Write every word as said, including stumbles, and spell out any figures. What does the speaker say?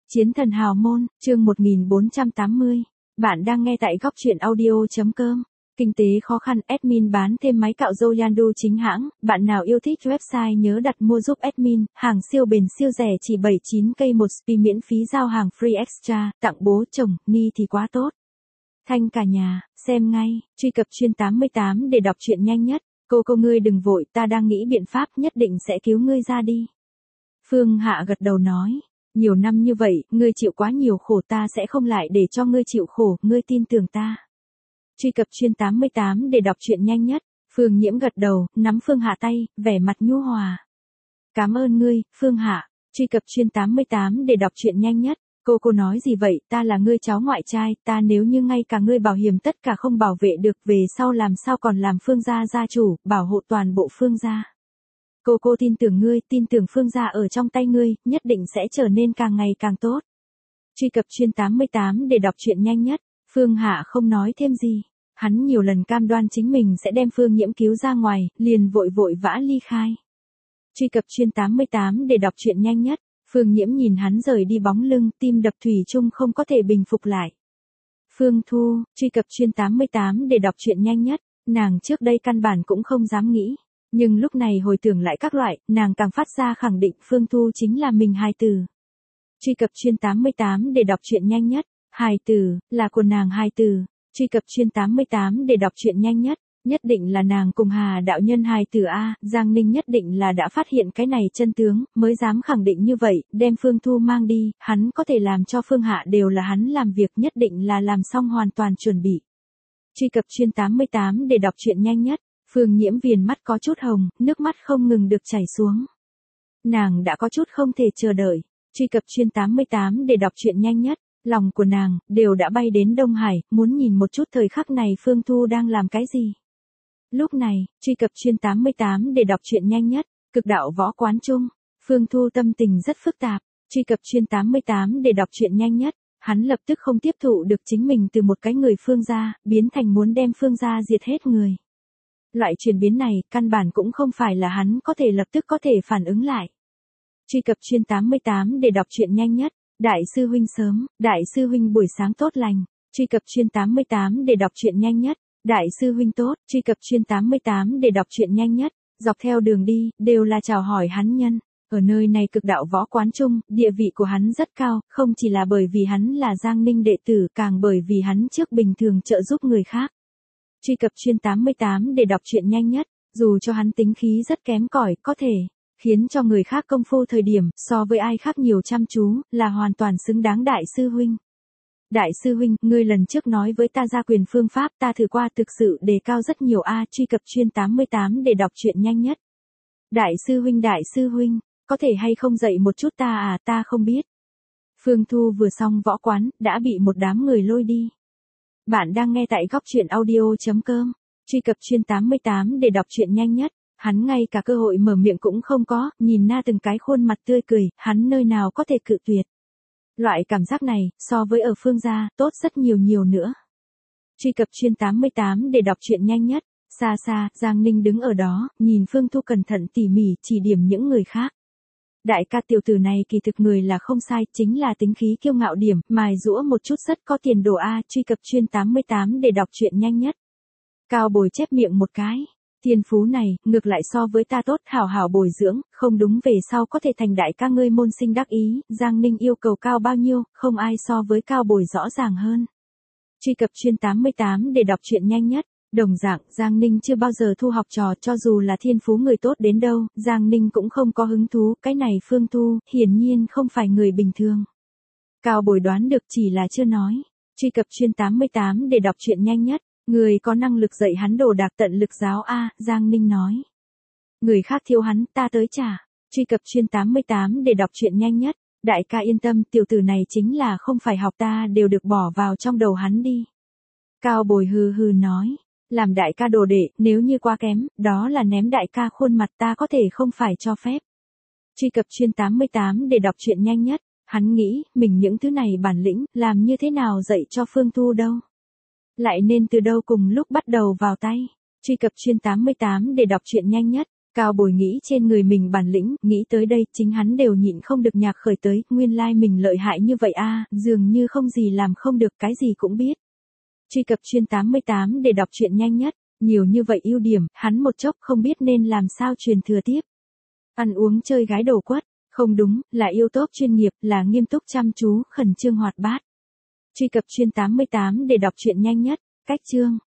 Chiến thần hào môn, chương một nghìn bốn trăm tám mươi. Bạn đang nghe tại góc truyện audio.com. Kinh tế khó khăn, admin bán thêm máy cạo râu Yandu chính hãng. Bạn nào yêu thích website nhớ đặt mua giúp admin. Hàng siêu bền siêu rẻ chỉ bảy mươi chín k một spi miễn phí giao hàng free extra. Tặng bố chồng, ni thì quá tốt. Thanh cả nhà, xem ngay. Truy cập chuyên tám mươi tám để đọc truyện nhanh nhất. Cô cô ngươi đừng vội, ta đang nghĩ biện pháp nhất định sẽ cứu ngươi ra đi. Phương Hạ gật đầu nói. Nhiều năm như vậy, ngươi chịu quá nhiều khổ, ta sẽ không lại để cho ngươi chịu khổ, ngươi tin tưởng ta. Truy cập chuyên tám mươi tám để đọc truyện nhanh nhất. Phương Nhiễm gật đầu, nắm Phương Hạ tay, vẻ mặt nhu hòa. Cảm ơn ngươi, Phương Hạ. Truy cập chuyên tám mươi tám để đọc truyện nhanh nhất. Cô cô nói gì vậy, ta là ngươi cháu ngoại trai, ta nếu như ngay cả ngươi bảo hiểm tất cả không bảo vệ được, về sau làm sao còn làm Phương gia gia chủ, bảo hộ toàn bộ Phương gia. Cô cô tin tưởng ngươi, tin tưởng Phương gia ở trong tay ngươi, nhất định sẽ trở nên càng ngày càng tốt. Truy cập chuyên tám mươi tám để đọc truyện nhanh nhất. Phương Hạ không nói thêm gì. Hắn nhiều lần cam đoan chính mình sẽ đem Phương Nhiễm cứu ra ngoài, liền vội vội vã ly khai. Truy cập chuyên tám mươi tám để đọc truyện nhanh nhất. Phương Nhiễm nhìn hắn rời đi bóng lưng, tim đập thủy chung không có thể bình phục lại. Phương Thu, truy cập chuyên tám mươi tám để đọc truyện nhanh nhất. Nàng trước đây căn bản cũng không dám nghĩ. Nhưng lúc này hồi tưởng lại các loại, nàng càng phát ra khẳng định Phương Thu chính là mình hài tử. Truy cập chuyên tám mươi tám để đọc truyện nhanh nhất. Hài tử, là của nàng hài tử. Truy cập chuyên tám mươi tám để đọc truyện nhanh nhất. Nhất định là nàng cùng Hà đạo nhân hài tử A, Giang Ninh nhất định là đã phát hiện cái này chân tướng, mới dám khẳng định như vậy, đem Phương Thu mang đi, hắn có thể làm cho Phương Hạ đều là hắn làm việc, nhất định là làm xong hoàn toàn chuẩn bị. Truy cập chuyên tám mươi tám để đọc truyện nhanh nhất. Phương Nhiễm viền mắt có chút hồng, nước mắt không ngừng được chảy xuống. Nàng đã có chút không thể chờ đợi. Truy cập chuyên tám mươi tám để đọc truyện nhanh nhất. Lòng của nàng, đều đã bay đến Đông Hải, muốn nhìn một chút thời khắc này Phương Thu đang làm cái gì. Lúc này, truy cập chuyên tám mươi tám để đọc truyện nhanh nhất. Cực đạo võ quán chung. Phương Thu tâm tình rất phức tạp. Truy cập chuyên tám mươi tám để đọc truyện nhanh nhất. Hắn lập tức không tiếp thụ được chính mình từ một cái người Phương gia, biến thành muốn đem Phương gia diệt hết người. Loại chuyển biến này, căn bản cũng không phải là hắn có thể lập tức có thể phản ứng lại. Truy cập chuyên tám mươi tám để đọc truyện nhanh nhất. Đại sư huynh sớm, đại sư huynh buổi sáng tốt lành. Truy cập chuyên tám mươi tám để đọc truyện nhanh nhất. Đại sư huynh tốt, truy cập chuyên tám mươi tám để đọc truyện nhanh nhất. Dọc theo đường đi, đều là chào hỏi hắn nhân. Ở nơi này cực đạo võ quán chung, địa vị của hắn rất cao, không chỉ là bởi vì hắn là Giang Ninh đệ tử, càng bởi vì hắn trước bình thường trợ giúp người khác. Truy cập chuyên tám mươi tám để đọc truyện nhanh nhất. Dù cho hắn tính khí rất kém cỏi, có thể khiến cho người khác công phu thời điểm, so với ai khác nhiều chăm chú, là hoàn toàn xứng đáng đại sư huynh. Đại sư huynh, ngươi lần trước nói với ta gia quyền phương pháp, ta thử qua, thực sự đề cao rất nhiều a. Truy cập chuyên tám mươi tám để đọc truyện nhanh nhất. Đại sư huynh, đại sư huynh, có thể hay không dạy một chút ta à, ta không biết. Phương Thu vừa xong võ quán, đã bị một đám người lôi đi. Bạn đang nghe tại góc truyện audio.com. Truy cập chuyên tám mươi tám để đọc truyện nhanh nhất. Hắn ngay cả cơ hội mở miệng cũng không có, nhìn na từng cái khuôn mặt tươi cười, hắn nơi nào có thể cự tuyệt. Loại cảm giác này, so với ở Phương gia, tốt rất nhiều nhiều nữa. Truy cập chuyên tám mươi tám để đọc truyện nhanh nhất. Xa xa, Giang Ninh đứng ở đó, nhìn Phương Thu cẩn thận tỉ mỉ, chỉ điểm những người khác. Đại ca tiểu tử này kỳ thực người là không sai, chính là tính khí kiêu ngạo điểm, mài giũa một chút rất có tiền đồ a. Truy cập chuyên tám mươi tám để đọc truyện nhanh nhất. Cao Bồi chép miệng một cái. Thiên phú này, ngược lại so với ta tốt, hảo hảo bồi dưỡng, không đúng về sau có thể thành đại ca ngươi môn sinh đắc ý. Giang Ninh yêu cầu cao bao nhiêu, không ai so với Cao Bồi rõ ràng hơn. Truy cập chuyên tám mươi tám để đọc truyện nhanh nhất. Đồng dạng, Giang Ninh chưa bao giờ thu học trò, cho dù là thiên phú người tốt đến đâu, Giang Ninh cũng không có hứng thú, cái này Phương Thu, hiển nhiên không phải người bình thường. Cao Bồi đoán được, chỉ là chưa nói. Truy cập chuyên tám mươi tám để đọc truyện nhanh nhất. Người có năng lực dạy hắn đồ đạc tận lực giáo a. Giang Ninh nói. Người khác thiếu hắn, ta tới trả. Truy cập chuyên tám mươi tám để đọc truyện nhanh nhất. Đại ca yên tâm, tiểu tử này chính là không phải học ta đều được bỏ vào trong đầu hắn đi. Cao Bồi hừ hừ nói. Làm đại ca đồ đệ, nếu như quá kém, đó là ném đại ca khuôn mặt, ta có thể không phải cho phép. Truy cập chuyên tám mươi tám để đọc truyện nhanh nhất. Hắn nghĩ, mình những thứ này bản lĩnh, làm như thế nào dạy cho Phương Thu đâu. Lại nên từ đâu cùng lúc bắt đầu vào tay. Truy cập chuyên tám mươi tám để đọc truyện nhanh nhất. Cao Bồi nghĩ trên người mình bản lĩnh, nghĩ tới đây, chính hắn đều nhịn không được nhạc khởi tới, nguyên lai like mình lợi hại như vậy a, dường như không gì làm không được, cái gì cũng biết. Truy cập chuyên tám mươi tám để đọc truyện nhanh nhất, nhiều như vậy ưu điểm, hắn một chốc không biết nên làm sao truyền thừa tiếp. Ăn uống chơi gái đồ quất, không đúng, là yêu tốt chuyên nghiệp, là nghiêm túc chăm chú, khẩn trương hoạt bát. Truy cập chuyên tám mươi tám để đọc truyện nhanh nhất, cách chương.